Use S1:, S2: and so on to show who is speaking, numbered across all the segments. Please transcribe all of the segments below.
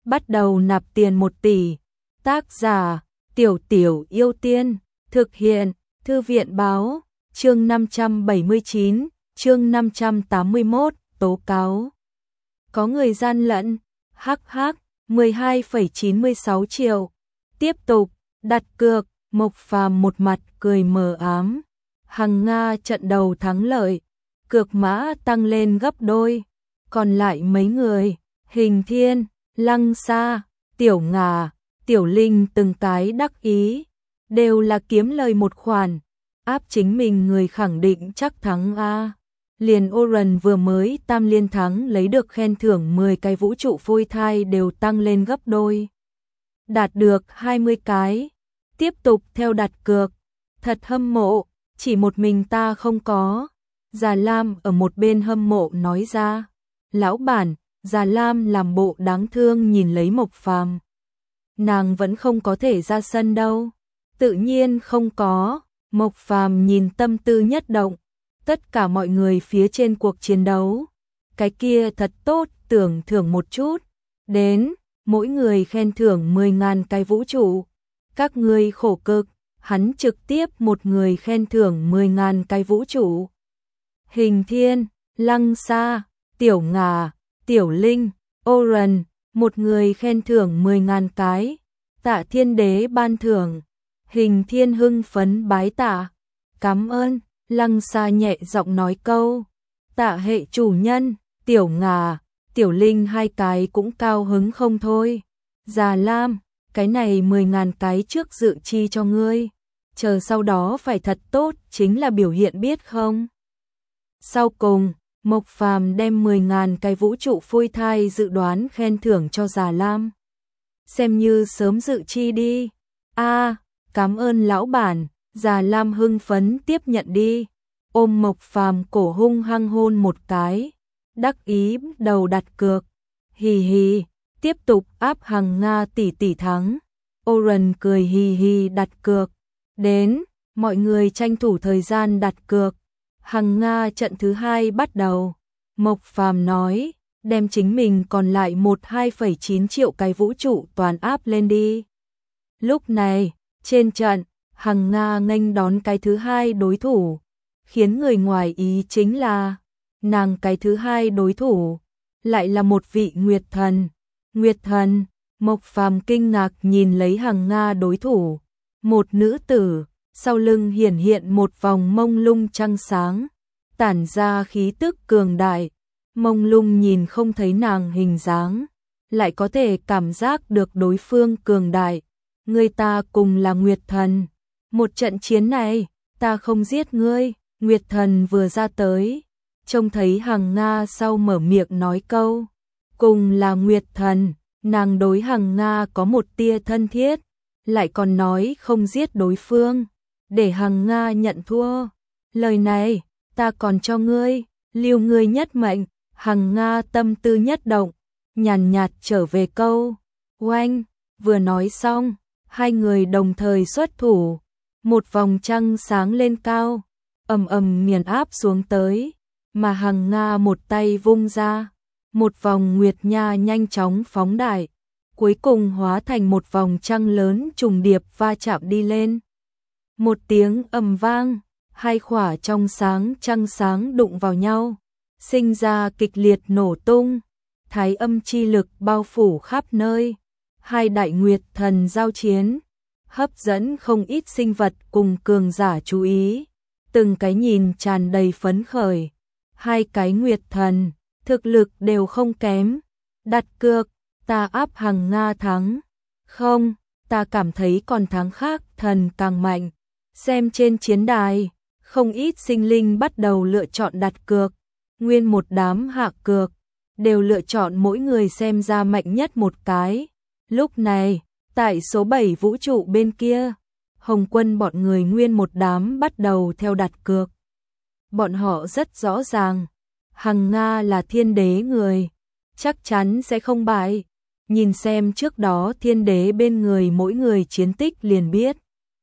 S1: bắt đầu nạp tiền 1 tỷ. Tác giả Tiểu Tiểu Yêu Tiên. Thực hiện Thư viện Báo. Chương 579, chương 581, tố cáo. Có người gian lận. Hắc hắc, 12,96 triệu. Tiếp tục, đặt cược. Mộc Phàm một mặt cười mờ ám. Hằng Nga trận đầu thắng lợi. Cược mã tăng lên gấp đôi. Còn lại mấy người, Hình Thiên, Lăng Sa, Tiểu Ngà, Tiểu Linh từng cái đắc ý. Đều là kiếm lời một khoản. Áp chính mình người khẳng định chắc thắng a. Liền Oren vừa mới tam liên thắng lấy được khen thưởng 10 cái vũ trụ phôi thai đều tăng lên gấp đôi. Đạt được 20 cái. Tiếp tục theo đặt cược. Thật hâm mộ, chỉ một mình ta không có. Già Lam ở một bên hâm mộ nói ra. Lão bản, Già Lam làm bộ đáng thương nhìn lấy Mộc Phàm. Nàng vẫn không có thể ra sân đâu. Tự nhiên không có. Mộc Phàm nhìn tâm tư nhất động. Tất cả mọi người phía trên cuộc chiến đấu. Cái kia thật tốt, tưởng thưởng một chút. Đến, mỗi người khen thưởng 10.000 cái vũ trụ. Các ngươi khổ cực, hắn trực tiếp một người khen thưởng 10.000 cái vũ trụ. Hình Thiên, Lăng Sa, Tiểu Ngà, Tiểu Linh, Oren, một người khen thưởng 10.000 cái. Tạ Thiên Đế ban thưởng. Hình Thiên hưng phấn bái tạ. Cảm ơn. Lăng Sa nhẹ giọng nói câu. Tạ hệ chủ nhân. Tiểu Ngà, Tiểu Linh hai cái cũng cao hứng không thôi. Già Lam, cái này 10.000 cái trước dự chi cho ngươi. Chờ sau đó phải thật tốt, chính là biểu hiện biết không? Sau cùng, Mộc Phàm đem 10.000 cái vũ trụ phôi thai dự đoán khen thưởng cho Già Lam. Xem như sớm dự chi đi. Cảm ơn lão bản. Già Lam hưng phấn tiếp nhận đi. Ôm Mộc Phàm cổ hung hăng hôn một cái. Đắc ý đầu đặt cược. Hì hì, tiếp tục áp Hằng Nga tỷ thắng. Oren cười hì hì đặt cược. Đến, mọi người tranh thủ thời gian đặt cược. Hằng Nga trận thứ 2 bắt đầu. Mộc Phàm nói, đem chính mình còn lại 2,9 triệu cái vũ trụ toàn áp lên đi. Lúc này, trên trận, Hằng Nga nghênh đón cái thứ 2 đối thủ. Khiến người ngoài ý chính là, nàng cái thứ 2 đối thủ, lại là một vị Nguyệt Thần. Nguyệt Thần, Mộc Phàm kinh ngạc nhìn lấy Hằng Nga đối thủ. Một nữ tử, sau lưng hiển hiện một vòng mông lung trăng sáng, tản ra khí tức cường đại. Mông lung nhìn không thấy nàng hình dáng, lại có thể cảm giác được đối phương cường đại. Người ta cùng là Nguyệt Thần. Một trận chiến này, ta không giết ngươi. Nguyệt Thần vừa ra tới, trông thấy Hằng Nga sau mở miệng nói câu. Cùng là Nguyệt Thần, nàng đối Hằng Nga có một tia thân thiết, lại còn nói không giết đối phương, để Hằng Nga nhận thua. Lời này, ta còn cho ngươi, lưu ngươi nhất mệnh. Hằng Nga tâm tư nhất động, nhàn nhạt trở về câu. Oanh, vừa nói xong, hai người đồng thời xuất thủ. Một vòng trăng sáng lên cao, ầm ầm nghiền áp xuống tới, mà Hằng Nga một tay vung ra, một vòng nguyệt nha nhanh chóng phóng đại, cuối cùng hóa thành một vòng trăng lớn trùng điệp va chạm đi lên. Một tiếng ầm vang, hai khỏa trong sáng trăng sáng đụng vào nhau, sinh ra kịch liệt nổ tung, thái âm chi lực bao phủ khắp nơi. Hai đại Nguyệt Thần giao chiến, hấp dẫn không ít sinh vật cùng cường giả chú ý, từng cái nhìn tràn đầy phấn khởi. Hai cái Nguyệt Thần, thực lực đều không kém. Đặt cược, ta áp Hằng Nga thắng. Không, ta cảm thấy còn thắng khác thần càng mạnh. Xem trên chiến đài, không ít sinh linh bắt đầu lựa chọn đặt cược. Nguyên một đám hạ cược, đều lựa chọn mỗi người xem ra mạnh nhất một cái. Lúc này, tại số 7 vũ trụ bên kia, Hồng Quân bọn người nguyên một đám bắt đầu theo đặt cược. Bọn họ rất rõ ràng, Hằng Nga là thiên đế người, chắc chắn sẽ không bại. Nhìn xem trước đó thiên đế bên người mỗi người chiến tích liền biết.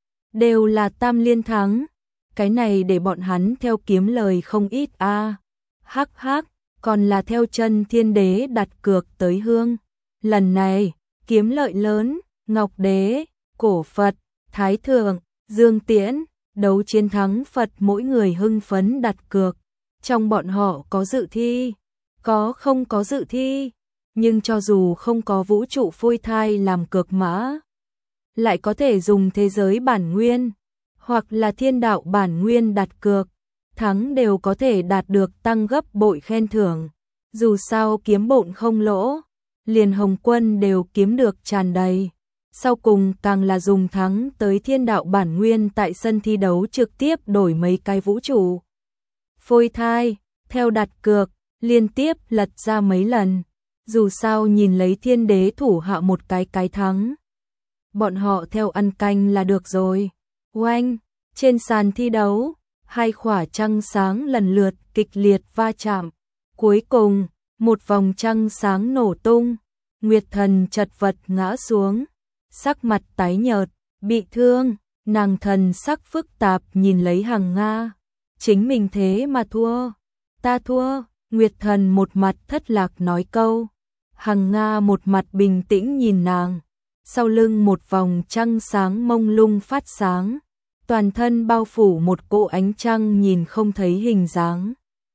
S1: Đều là tam liên thắng, cái này để bọn hắn theo kiếm lời không ít a. Hắc hắc, còn là theo chân thiên đế đặt cược tới hương. Lần này, kiếm lợi lớn, Ngọc Đế, Cổ Phật, Thái Thượng, Dương Tiễn, đấu chiến thắng Phật, mỗi người hưng phấn đặt cược. Trong bọn họ có dự thi, có không có dự thi, nhưng cho dù không có vũ trụ phôi thai làm cược mã, lại có thể dùng thế giới bản nguyên, hoặc là thiên đạo bản nguyên đặt cược, thắng đều có thể đạt được tăng gấp bội khen thưởng. Dù sao kiếm bộn không lỗ, liền Hồng Quân đều kiếm được tràn đầy. Sau cùng càng là dùng thắng tới thiên đạo bản nguyên tại sân thi đấu trực tiếp đổi mấy cái vũ trụ phôi thai, theo đặt cược, liên tiếp lật ra mấy lần. Dù sao nhìn lấy thiên đế thủ hạ một cái thắng. Bọn họ theo ăn canh là được rồi. Oanh, trên sàn thi đấu, hai khỏa trăng sáng lần lượt kịch liệt va chạm. Cuối cùng, một vòng trăng sáng nổ tung, Nguyệt Thần chật vật ngã xuống, sắc mặt tái nhợt, bị thương, nàng thần sắc phức tạp nhìn lấy Hằng Nga. Chính mình thế mà thua, ta thua, Nguyệt Thần một mặt thất lạc nói câu. Hằng Nga một mặt bình tĩnh nhìn nàng, sau lưng một vòng trăng sáng mông lung phát sáng, toàn thân bao phủ một cỗ ánh trăng nhìn không thấy hình dáng.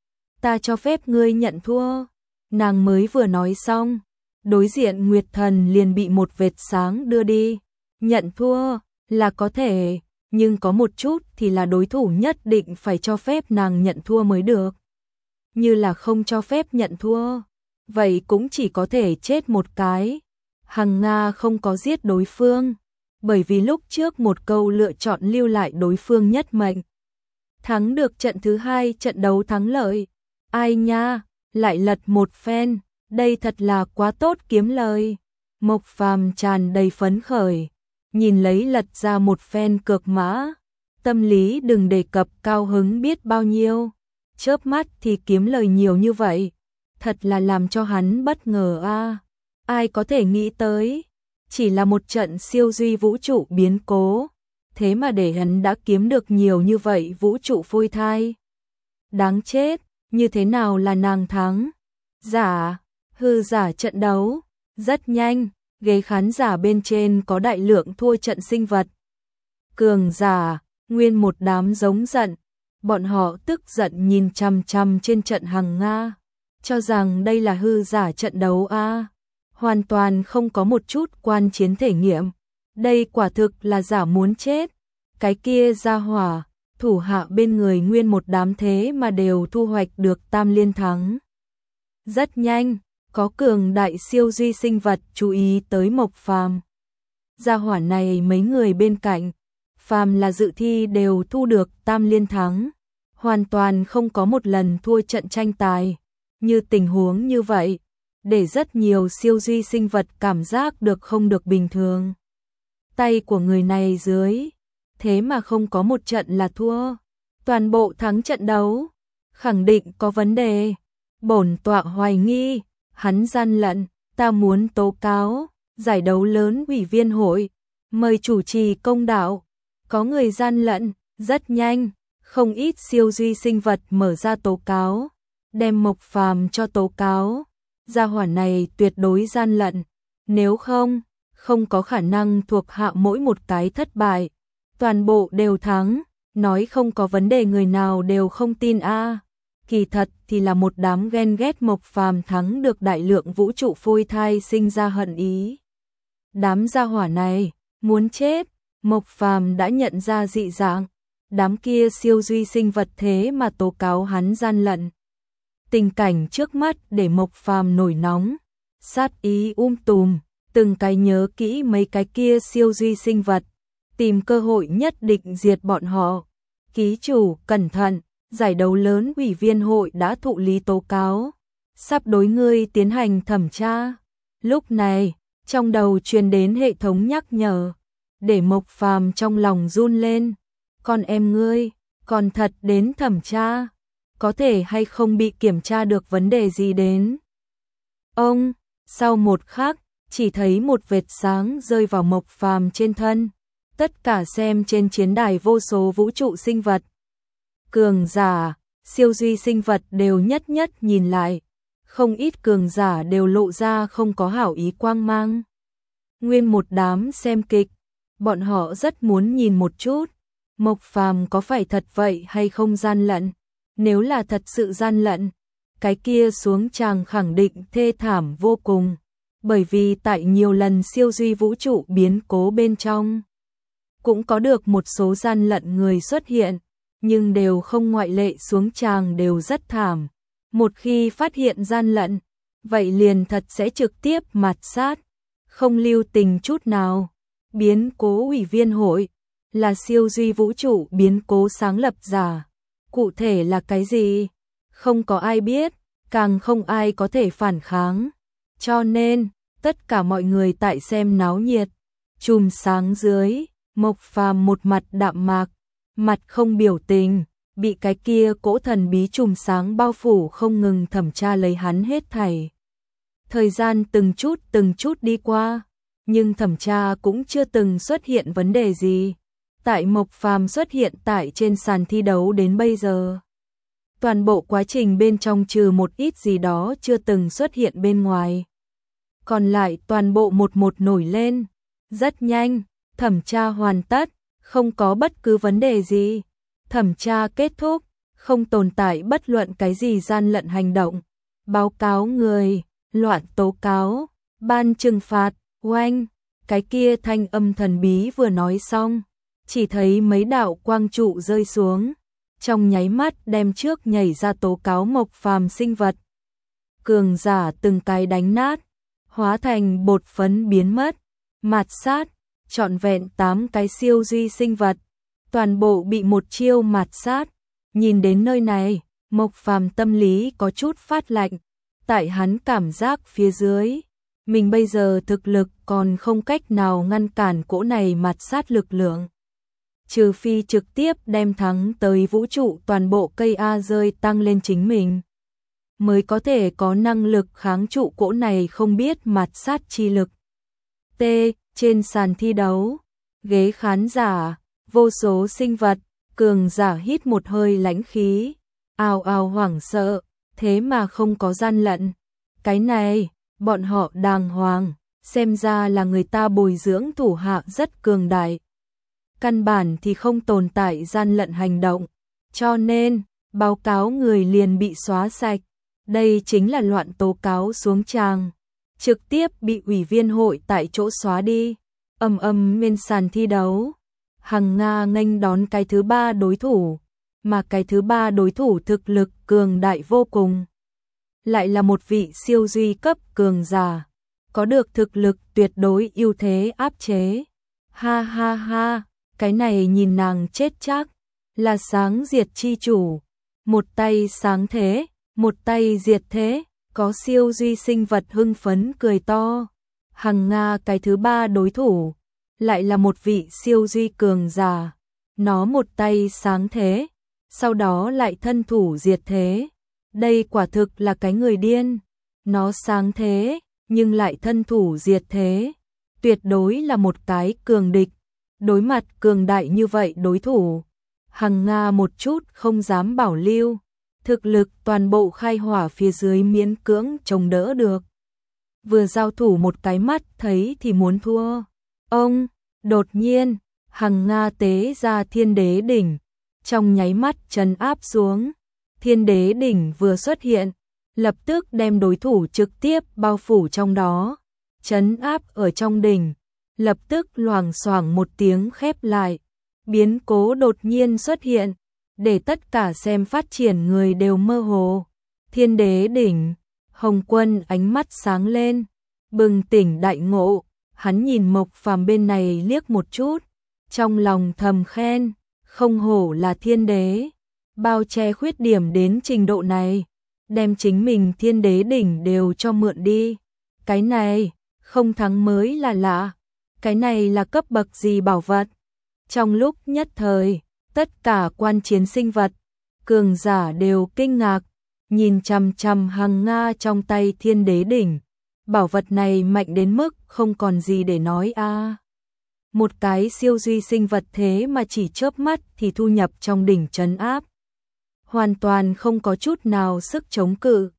S1: Ta cho phép ngươi nhận thua, nàng mới vừa nói xong, đối diện Nguyệt Thần liền bị một vệt sáng đưa đi. Nhận thua là có thể, nhưng có một chút thì là đối thủ nhất định phải cho phép nàng nhận thua mới được. Như là không cho phép nhận thua, vậy cũng chỉ có thể chết một cái. Hằng Nga không có giết đối phương, bởi vì lúc trước một câu lựa chọn lưu lại đối phương nhất mệnh. Thắng được trận thứ hai, trận đấu thắng lợi. Ai nha, lại lật một phen, đây thật là quá tốt kiếm lời. Mộc Phàm tràn đầy phấn khởi, nhìn lấy lật ra một phen cược mã, tâm lý đừng đề cập cao hứng biết bao nhiêu. Chớp mắt thì kiếm lời nhiều như vậy, thật là làm cho hắn bất ngờ a. Ai có thể nghĩ tới, chỉ là một trận siêu duy vũ trụ biến cố, thế mà để hắn đã kiếm được nhiều như vậy vũ trụ phôi thai. Đáng chết, như thế nào là nàng thắng? Giả, hư giả trận đấu, rất nhanh, ghế khán giả bên trên có đại lượng thua trận sinh vật. Cường giả, nguyên một đám giống giận, bọn họ tức giận nhìn chằm chằm trên trận Hằng Nga, cho rằng đây là hư giả trận đấu a, hoàn toàn không có một chút quan chiến thể nghiệm. Đây quả thực là giả muốn chết. Cái kia ra hỏa, thủ hạ bên người nguyên một đám thế mà đều thu hoạch được tam liên thắng. Rất nhanh, có cường đại siêu duy sinh vật chú ý tới Mộc Phàm. Gia hỏa này mấy người bên cạnh, phàm là dự thi đều thu được tam liên thắng, hoàn toàn không có một lần thua trận tranh tài. Như tình huống như vậy, để rất nhiều siêu duy sinh vật cảm giác được không được bình thường. Tay của người này dưới, thế mà không có một trận là thua, toàn bộ thắng trận đấu, khẳng định có vấn đề. Bổn tọa hoài nghi, hắn gian lận, ta muốn tố cáo, giải đấu lớn ủy viên hội, mời chủ trì công đạo, có người gian lận. Rất nhanh, không ít siêu duy sinh vật mở ra tố cáo, đem Mộc Phàm cho tố cáo. Gia hỏa này tuyệt đối gian lận, nếu không, không có khả năng thuộc hạ mỗi một cái thất bại, toàn bộ đều thắng, nói không có vấn đề người nào đều không tin a. Kỳ thật thì là một đám ghen ghét Mộc Phàm thắng được đại lượng vũ trụ phôi thai sinh ra hận ý. Đám gia hỏa này, muốn chết, Mộc Phàm đã nhận ra dị dạng, đám kia siêu duy sinh vật thế mà tố cáo hắn gian lận. Tình cảnh trước mắt để Mộc Phàm nổi nóng, sát ý tùm, từng cái nhớ kỹ mấy cái kia siêu duy sinh vật, tìm cơ hội nhất định diệt bọn họ. Ký chủ, cẩn thận, giải đấu lớn ủy viên hội đã thụ lý tố cáo, sắp đối ngươi tiến hành thẩm tra. Lúc này, trong đầu truyền đến hệ thống nhắc nhở, để Mộc Phàm trong lòng run lên. Con em ngươi, còn thật đến thẩm tra, có thể hay không bị kiểm tra được vấn đề gì đến. Ông, sau một khắc, chỉ thấy một vệt sáng rơi vào Mộc Phàm trên thân. Tất cả xem trên chiến đài vô số vũ trụ sinh vật. Cường giả, siêu duy sinh vật đều nhất nhất nhìn lại. không ít cường giả đều lộ ra không có hảo ý quang mang. Nguyên một đám xem kịch, bọn họ rất muốn nhìn một chút, Mộc Phàm có phải thật vậy hay không gian lận. Nếu là thật sự gian lận, cái kia xuống tràng khẳng định thê thảm vô cùng, bởi vì tại nhiều lần siêu duy vũ trụ biến cố bên trong, cũng có được một số gian lận người xuất hiện, nhưng đều không ngoại lệ xuống tràng đều rất thảm. Một khi phát hiện gian lận, vậy liền thật sẽ trực tiếp mạt sát, không lưu tình chút nào. Biến cố ủy viên hội là siêu duy vũ trụ biến cố sáng lập giả. Cụ thể là cái gì? Không có ai biết, càng không ai có thể phản kháng. Cho nên, tất cả mọi người tại xem náo nhiệt. Chùm sáng dưới, Mộc Phàm một mặt đạm mạc, mặt không biểu tình, bị cái kia cỗ thần bí chùm sáng bao phủ không ngừng thẩm tra lấy hắn hết thảy. Thời gian từng chút đi qua, nhưng thẩm tra cũng chưa từng xuất hiện vấn đề gì. Tại Mộc Phàm xuất hiện tại trên sàn thi đấu đến bây giờ, toàn bộ quá trình bên trong trừ một ít gì đó chưa từng xuất hiện bên ngoài, còn lại toàn bộ một nổi lên. Rất nhanh, thẩm tra hoàn tất, không có bất cứ vấn đề gì. Thẩm tra kết thúc, không tồn tại bất luận cái gì gian lận hành động. Báo cáo người, loạn tố cáo, ban trừng phạt, oanh. Cái kia thanh âm thần bí vừa nói xong, chỉ thấy mấy đạo quang trụ rơi xuống, trong nháy mắt đem trước nhảy ra tố cáo Mộc Phàm sinh vật. Cường giả từng cái đánh nát, hóa thành bột phấn biến mất, mạt sát, trọn vẹn 8 cái siêu duy sinh vật, toàn bộ bị một chiêu mạt sát. Nhìn đến nơi này, Mộc Phàm tâm lý có chút phát lạnh, tại hắn cảm giác phía dưới, mình bây giờ thực lực còn không cách nào ngăn cản cỗ này mạt sát lực lượng. Trừ phi trực tiếp đem thắng tới vũ trụ toàn bộ cây A rơi tăng lên chính mình, mới có thể có năng lực kháng trụ cỗ này không biết mạt sát chi lực. T. Trên sàn thi đấu, ghế khán giả, vô số sinh vật, cường giả hít một hơi lãnh khí, ào ào hoảng sợ, thế mà không có gian lận. Cái này, bọn họ đàng hoàng, xem ra là người ta bồi dưỡng thủ hạ rất cường đại. Căn bản thì không tồn tại gian lận hành động, cho nên, báo cáo người liền bị xóa sạch. Đây chính là loạn tố cáo xuống tràng, trực tiếp bị ủy viên hội tại chỗ xóa đi. Bên sàn thi đấu, Hằng Nga nghênh đón cái thứ 3 đối thủ, mà cái thứ 3 đối thủ thực lực cường đại vô cùng. Lại là một vị siêu duy cấp cường giả, có được thực lực tuyệt đối ưu thế áp chế. Ha ha ha, cái này nhìn nàng chết chắc, là sáng diệt chi chủ. Một tay sáng thế, một tay diệt thế, có siêu duy sinh vật hưng phấn cười to. Hằng Nga cái thứ 3 đối thủ, lại là một vị siêu duy cường giả. Nó một tay sáng thế, sau đó lại thân thủ diệt thế. Đây quả thực là cái người điên. Nó sáng thế, nhưng lại thân thủ diệt thế. Tuyệt đối là một cái cường địch. Đối mặt cường đại như vậy đối thủ, Hằng Nga một chút không dám bảo lưu. Thực lực toàn bộ khai hỏa phía dưới miễn cưỡng chống đỡ được. Vừa giao thủ một cái mắt thấy thì muốn thua. Đột nhiên, Hằng Nga tế ra Thiên Đế đỉnh, trong nháy mắt trấn áp xuống. Thiên Đế đỉnh vừa xuất hiện, lập tức đem đối thủ trực tiếp bao phủ trong đó, trấn áp ở trong đỉnh, lập tức loảng xoảng một tiếng khép lại. Biến cố đột nhiên xuất hiện, để tất cả xem phát triển người đều mơ hồ. Thiên Đế đỉnh, Hồng Quân ánh mắt sáng lên, bừng tỉnh đại ngộ, hắn nhìn Mộc Phàm bên này liếc một chút, trong lòng thầm khen, không hổ là Thiên Đế, bao che khuyết điểm đến trình độ này, đem chính mình Thiên Đế đỉnh đều cho mượn đi. Cái này, không thắng mới là lạ, cái này là cấp bậc gì bảo vật. Trong lúc nhất thời, tất cả quan chiến sinh vật, cường giả đều kinh ngạc, nhìn chằm chằm Hằng Nga trong tay Thiên Đế đỉnh. Bảo vật này mạnh đến mức không còn gì để nói a. Một cái siêu duy sinh vật thế mà chỉ chớp mắt thì thu nhập trong đỉnh trấn áp. Hoàn toàn không có chút nào sức chống cự.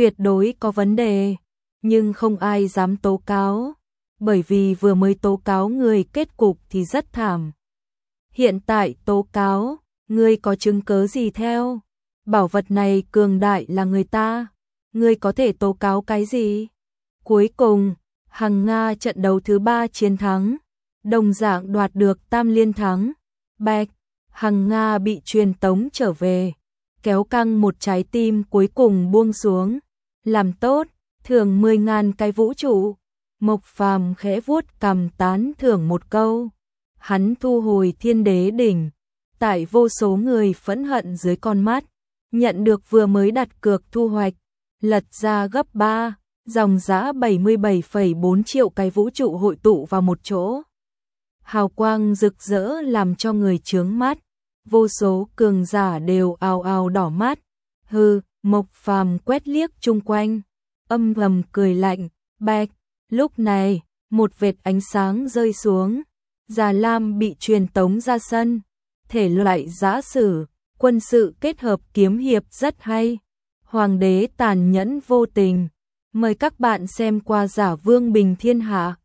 S1: tuyệt đối có vấn đề, nhưng không ai dám tố cáo, bởi vì vừa mới tố cáo người kết cục thì rất thảm. Hiện tại tố cáo, ngươi có chứng cớ gì theo? Bảo vật này cường đại là người ta, ngươi có thể tố cáo cái gì? Cuối cùng, Hằng Nga trận đấu thứ 3 chiến thắng, đồng dạng đoạt được tam liên thắng. Bạch, Hằng Nga bị truyền tống trở về, kéo căng một trái tim cuối cùng buông xuống. Làm tốt, thưởng 10.000 cái vũ trụ. Mộc Phàm khẽ vuốt cằm tán thưởng một câu. Hắn thu hồi Thiên Đế đỉnh, tại vô số người phẫn hận dưới con mắt, nhận được vừa mới đặt cược thu hoạch, lật ra gấp 3, dòng giá 77,4 triệu cái vũ trụ hội tụ vào một chỗ. Hào quang rực rỡ làm cho người chướng mắt, vô số cường giả đều ào ào đỏ mắt. Hừ, Mộc Phàm quét liếc chung quanh, âm thầm cười lạnh. Bạch, lúc này, một vệt ánh sáng rơi xuống, Già Lam bị truyền tống ra sân. Thể loại giã sử, quân sự kết hợp kiếm hiệp rất hay. Hoàng đế tàn nhẫn vô tình. Mời các bạn xem qua Giả Vương Bình Thiên Hạ.